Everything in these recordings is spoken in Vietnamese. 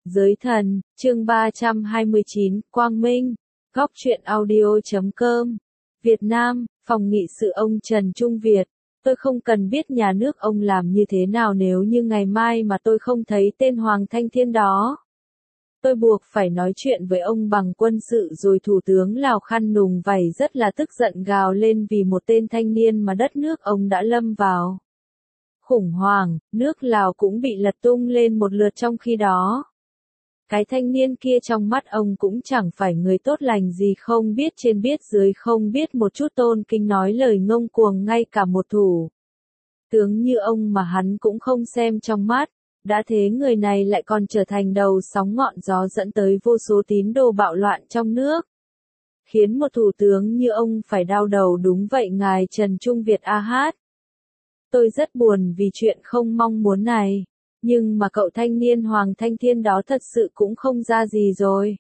Giới thần, chương 329, Quang Minh, Góc truyện audio.com, Việt Nam, phòng nghị sự ông Trần Trung Việt. Tôi không cần biết nhà nước ông làm như thế nào nếu như ngày mai mà tôi không thấy tên Hoàng Thanh Thiên đó. Tôi buộc phải nói chuyện với ông bằng quân sự rồi Thủ tướng Lào Khăn Nùng Vảy rất là tức giận gào lên vì một tên thanh niên mà đất nước ông đã lâm vào khủng hoảng, nước Lào cũng bị lật tung lên một lượt trong khi đó. Cái thanh niên kia trong mắt ông cũng chẳng phải người tốt lành gì, không biết trên biết dưới, không biết một chút tôn kính, nói lời ngông cuồng, ngay cả một thủ tướng như ông mà hắn cũng không xem trong mắt. Đã thế người này lại còn trở thành đầu sóng ngọn gió dẫn tới vô số tín đồ bạo loạn trong nước, khiến một thủ tướng như ông phải đau đầu. Đúng vậy ngài Trần Trung Việt AH. Tôi rất buồn vì chuyện không mong muốn này, nhưng mà cậu thanh niên Hoàng Thanh Thiên đó thật sự cũng không ra gì rồi.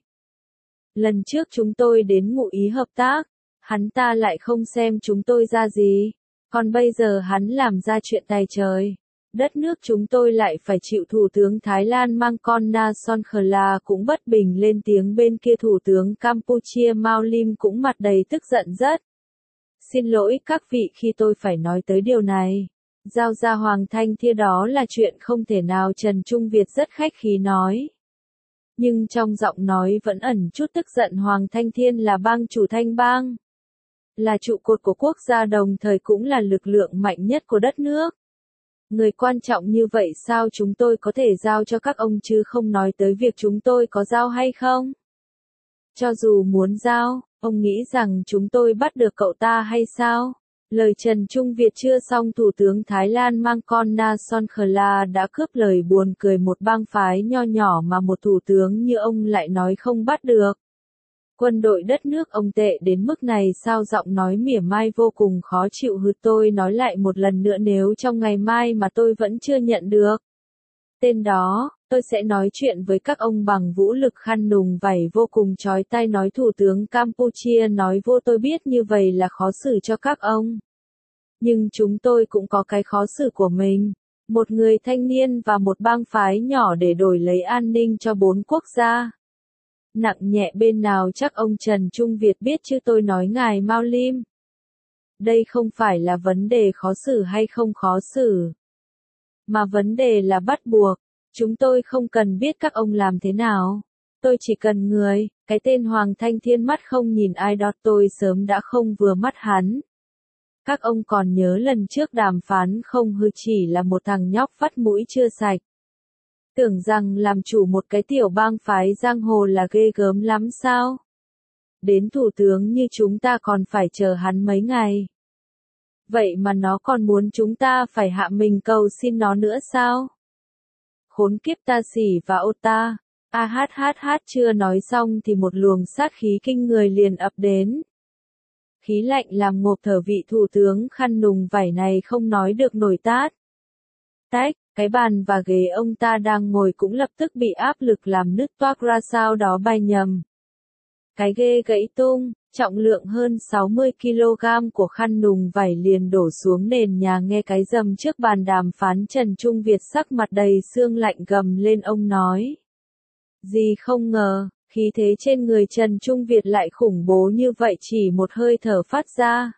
Lần trước chúng tôi đến ngụ ý hợp tác, hắn ta lại không xem chúng tôi ra gì, còn bây giờ hắn làm ra chuyện tày trời. Đất nước chúng tôi lại phải chịu Thủ tướng Thái Lan Mangkon Nasonkala cũng bất bình lên tiếng. Bên kia Thủ tướng Campuchia Mao Lim cũng mặt đầy tức giận rất. Xin lỗi các vị khi tôi phải nói tới điều này. Giao ra Hoàng Thanh Thiên đó là chuyện không thể nào, Trần Trung Việt rất khách khí nói. Nhưng trong giọng nói vẫn ẩn chút tức giận. Hoàng Thanh Thiên là bang chủ Thanh bang, là trụ cột của quốc gia, đồng thời cũng là lực lượng mạnh nhất của đất nước. Người quan trọng như vậy sao chúng tôi có thể giao cho các ông chứ không nói tới việc chúng tôi có giao hay không? Cho dù muốn giao, ông nghĩ rằng chúng tôi bắt được cậu ta hay sao? Lời Trần Trung Việt chưa xong, Thủ tướng Thái Lan Mangkon Nasonkala đã cướp lời. Buồn cười, một bang phái nho nhỏ mà một thủ tướng như ông lại nói không bắt được. Quân đội đất nước ông tệ đến mức này sao? Giọng nói mỉa mai vô cùng khó chịu. Tôi nói lại một lần nữa, nếu trong ngày mai mà tôi vẫn chưa nhận được tên đó, tôi sẽ nói chuyện với các ông bằng vũ lực. Khăn Nùng Vảy vô cùng chói tai nói. Thủ tướng Campuchia nói vô, tôi biết như vậy là khó xử cho các ông, nhưng chúng tôi cũng có cái khó xử của mình. Một người thanh niên và một bang phái nhỏ để đổi lấy an ninh cho 4 quốc gia. Nặng nhẹ bên nào chắc ông Trần Trung Việt biết chứ. Tôi nói ngài Mao Lim, đây không phải là vấn đề khó xử hay không khó xử, mà vấn đề là bắt buộc. Chúng tôi không cần biết các ông làm thế nào, tôi chỉ cần người. Cái tên Hoàng Thanh Thiên mắt không nhìn ai đó, tôi sớm đã không vừa mắt hắn. Các ông còn nhớ lần trước đàm phán không? Chỉ là một thằng nhóc vắt mũi chưa sạch, tưởng rằng làm chủ một cái tiểu bang phái giang hồ là ghê gớm lắm sao? Đến thủ tướng như chúng ta còn phải chờ hắn mấy ngày. Vậy mà nó còn muốn chúng ta phải hạ mình cầu xin nó nữa sao? Khốn kiếp, ta xỉ và ô ta. Chưa nói xong thì một luồng sát khí kinh người liền ập đến. Khí lạnh làm ngộp thở vị thủ tướng Khăn Nùng Vảy này không nói được nổi tát. Tách, cái bàn và ghế ông ta đang ngồi cũng lập tức bị áp lực làm nứt toác ra, sao đó bay nhầm. Cái ghế gãy tung, trọng lượng hơn 60 kg của Khăn Nùng Vảy liền đổ xuống nền nhà. Nghe cái rầm trước bàn đàm phán, Trần Trung Việt sắc mặt đầy sương lạnh gầm lên. Ông nói gì không ngờ, khí thế trên người Trần Trung Việt lại khủng bố như vậy, chỉ một hơi thở phát ra.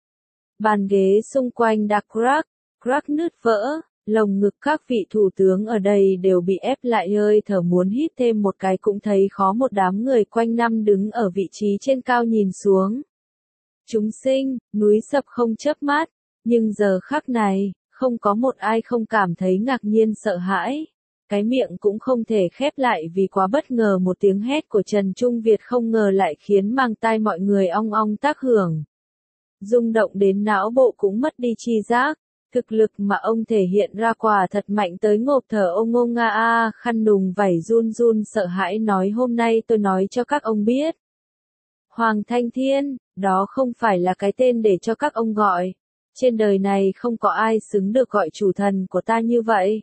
Bàn ghế xung quanh đã crack nứt vỡ. Lồng ngực các vị thủ tướng ở đây đều bị ép lại, hơi thở muốn hít thêm một cái cũng thấy khó. Một đám người quanh năm đứng ở vị trí trên cao nhìn xuống. Chúng sinh, núi sập không chớp mắt, nhưng giờ khắc này, không có một ai không cảm thấy ngạc nhiên sợ hãi. Cái miệng cũng không thể khép lại vì quá bất ngờ. Một tiếng hét của Trần Trung Việt không ngờ lại khiến mang tai mọi người ong ong tác hưởng, rung động đến não bộ cũng mất đi tri giác. Thực lực mà ông thể hiện ra quả thật mạnh tới ngộp thở. Ông Nga. Khăn Nùng Vảy run run sợ hãi nói, hôm nay tôi nói cho các ông biết, Hoàng Thanh Thiên, đó không phải là cái tên để cho các ông gọi. Trên đời này không có ai xứng được gọi chủ thần của ta như vậy.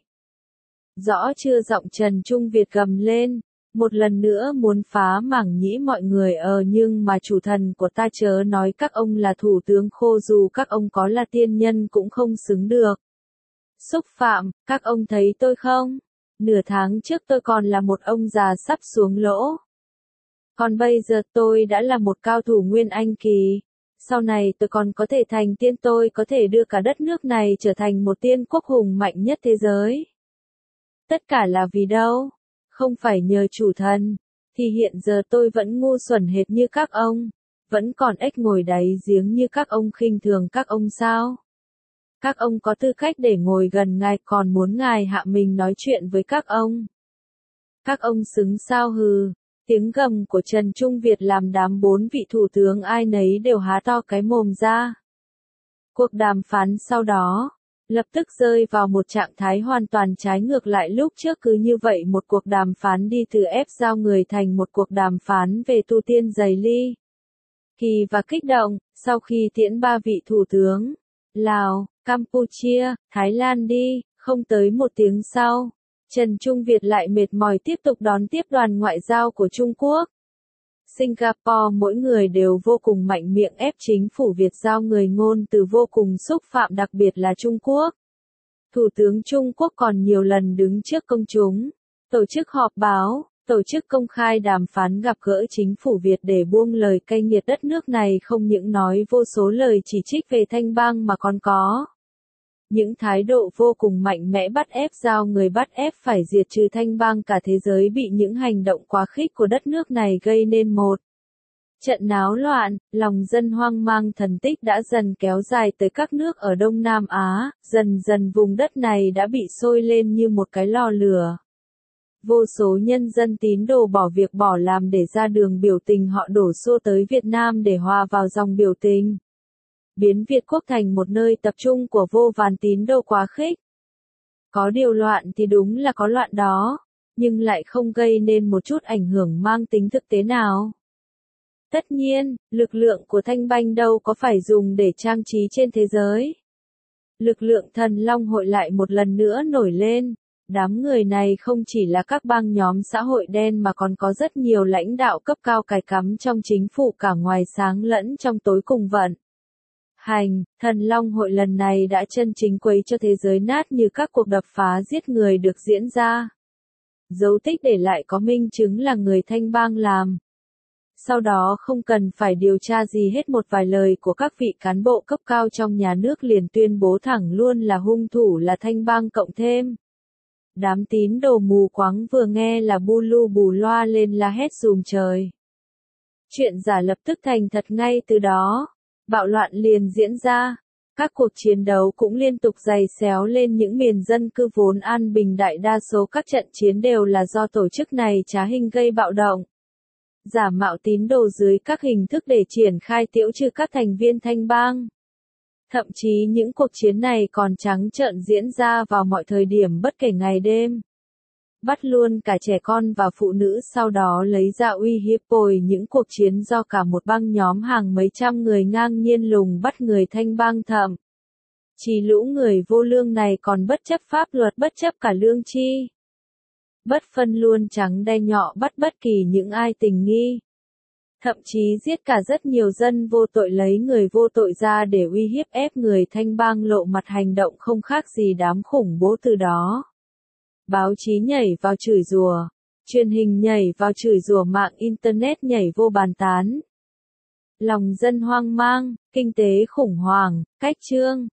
Rõ chưa? Giọng Trần Trung Việt gầm lên, một lần nữa muốn phá mảng nhĩ mọi người. Nhưng mà chủ thần của ta, chớ nói các ông là thủ tướng khô, dù các ông có là tiên nhân cũng không xứng được. Xúc phạm, các ông thấy tôi không? Nửa tháng trước tôi còn là một ông già sắp xuống lỗ. Còn bây giờ tôi đã là một cao thủ Nguyên Anh kỳ. Sau này tôi còn có thể thành tiên, tôi có thể đưa cả đất nước này trở thành một tiên quốc hùng mạnh nhất thế giới. Tất cả là vì đâu? Không phải nhờ chủ thần. Thì hiện giờ tôi vẫn ngu xuẩn hệt như các ông. Vẫn còn ếch ngồi đáy giếng như các ông, khinh thường các ông sao? Các ông có tư cách để ngồi gần ngài, còn muốn ngài hạ mình nói chuyện với các ông. Các ông xứng sao hừ? Tiếng gầm của Trần Trung Việt làm đám 4 vị thủ tướng ai nấy đều há to cái mồm ra. Cuộc đàm phán sau đó, lập tức rơi vào một trạng thái hoàn toàn trái ngược lại lúc trước, cứ như vậy một cuộc đàm phán đi từ ép giao người thành một cuộc đàm phán về tu tiên giày ly. Kỳ và kích động, sau khi tiễn 3 vị thủ tướng, Lào, Campuchia, Thái Lan đi, không tới một tiếng sau, Trần Trung Việt lại mệt mỏi tiếp tục đón tiếp đoàn ngoại giao của Trung Quốc. Singapore mỗi người đều vô cùng mạnh miệng ép chính phủ Việt giao người ngôn từ vô cùng xúc phạm, đặc biệt là Trung Quốc. Thủ tướng Trung Quốc còn nhiều lần đứng trước công chúng, tổ chức họp báo, tổ chức công khai đàm phán gặp gỡ chính phủ Việt để buông lời cay nghiệt đất nước này, không những nói vô số lời chỉ trích về Thanh Bang mà còn có những thái độ vô cùng mạnh mẽ bắt ép giao người, bắt ép phải diệt trừ Thanh Bang. Cả thế giới bị những hành động quá khích của đất nước này gây nên một trận náo loạn, lòng dân hoang mang, thần tích đã dần kéo dài tới các nước ở Đông Nam Á, dần dần vùng đất này đã bị sôi lên như một cái lò lửa. Vô số nhân dân tín đồ bỏ việc bỏ làm để ra đường biểu tình, họ đổ xô tới Việt Nam để hòa vào dòng biểu tình, biến Việt Quốc thành một nơi tập trung của vô vàn tín đồ quá khích. Có điều loạn thì đúng là có loạn đó, nhưng lại không gây nên một chút ảnh hưởng mang tính thực tế nào. Tất nhiên, lực lượng của Thanh Bang đâu có phải dùng để trang trí trên thế giới. Lực lượng Thần Long Hội lại một lần nữa nổi lên. Đám người này không chỉ là các bang nhóm xã hội đen mà còn có rất nhiều lãnh đạo cấp cao cài cắm trong chính phủ, cả ngoài sáng lẫn trong tối cùng vận hành. Thần Long Hội lần này đã chân chính quấy cho thế giới nát như các cuộc đập phá giết người được diễn ra. Dấu tích để lại có minh chứng là người Thanh Bang làm. Sau đó không cần phải điều tra gì hết, một vài lời của các vị cán bộ cấp cao trong nhà nước liền tuyên bố thẳng luôn là hung thủ là Thanh Bang, cộng thêm đám tín đồ mù quáng vừa nghe là bu lu bù loa lên la hét rùm trời. Chuyện giả lập tức thành thật ngay từ đó. Bạo loạn liền diễn ra. Các cuộc chiến đấu cũng liên tục giày xéo lên những miền dân cư vốn an bình, đại đa số các trận chiến đều là do tổ chức này trá hình gây bạo động, giả mạo tín đồ dưới các hình thức để triển khai tiễu trừ các thành viên Thanh Bang. Thậm chí những cuộc chiến này còn trắng trợn diễn ra vào mọi thời điểm bất kể ngày đêm. Bắt luôn cả trẻ con và phụ nữ, sau đó lấy ra uy hiếp bồi những cuộc chiến do cả một băng nhóm hàng mấy trăm người ngang nhiên lùng bắt người Thanh Bang, thậm chí lũ người vô lương này còn bất chấp pháp luật, bất chấp cả lương tri, bất phân luôn trắng đen, nhọ bắt bất kỳ những ai tình nghi. Thậm chí giết cả rất nhiều dân vô tội, lấy người vô tội ra để uy hiếp ép người Thanh Bang lộ mặt, hành động không khác gì đám khủng bố. Từ đó, báo chí nhảy vào chửi rủa, truyền hình nhảy vào chửi rủa, mạng Internet nhảy vô bàn tán. Lòng dân hoang mang, kinh tế khủng hoảng, cách trương,